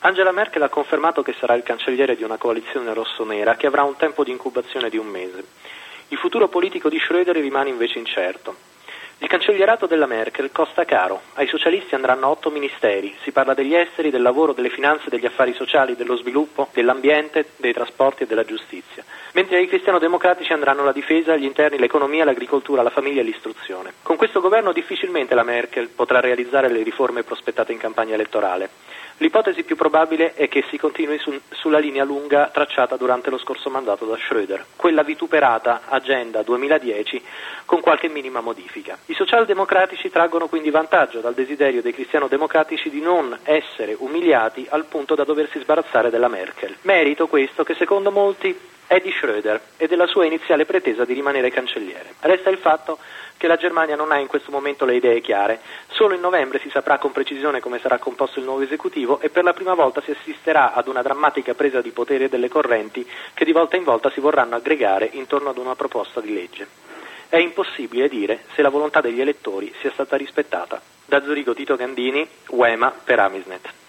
Angela Merkel ha confermato che sarà il cancelliere di una coalizione rossonera che avrà un tempo di incubazione di 1 mese. Il futuro politico di Schröder rimane invece incerto. Il cancellierato della Merkel costa caro, ai socialisti andranno 8 ministeri, si parla degli esteri, del lavoro, delle finanze, degli affari sociali, dello sviluppo, dell'ambiente, dei trasporti e della giustizia, mentre ai cristiano-democratici andranno la difesa, gli interni, l'economia, l'agricoltura, la famiglia e l'istruzione. Con questo governo difficilmente la Merkel potrà realizzare le riforme prospettate in campagna elettorale. L'ipotesi più probabile è che si continui sulla linea lunga tracciata durante lo scorso mandato da Schröder, quella vituperata Agenda 2010 con qualche minima modifica. I socialdemocratici traggono quindi vantaggio dal desiderio dei cristiano-democratici di non essere umiliati al punto da doversi sbarazzare della Merkel. Merito questo che secondo molti è di Schröder e della sua iniziale pretesa di rimanere cancelliere. Resta il fatto che la Germania non ha in questo momento le idee chiare. Solo in novembre si saprà con precisione come sarà composto il nuovo esecutivo e per la prima volta si assisterà ad una drammatica presa di potere delle correnti che di volta in volta si vorranno aggregare intorno ad una proposta di legge. È impossibile dire se la volontà degli elettori sia stata rispettata. Da Zurigo Tito Gandini, UEMA per Amisnet.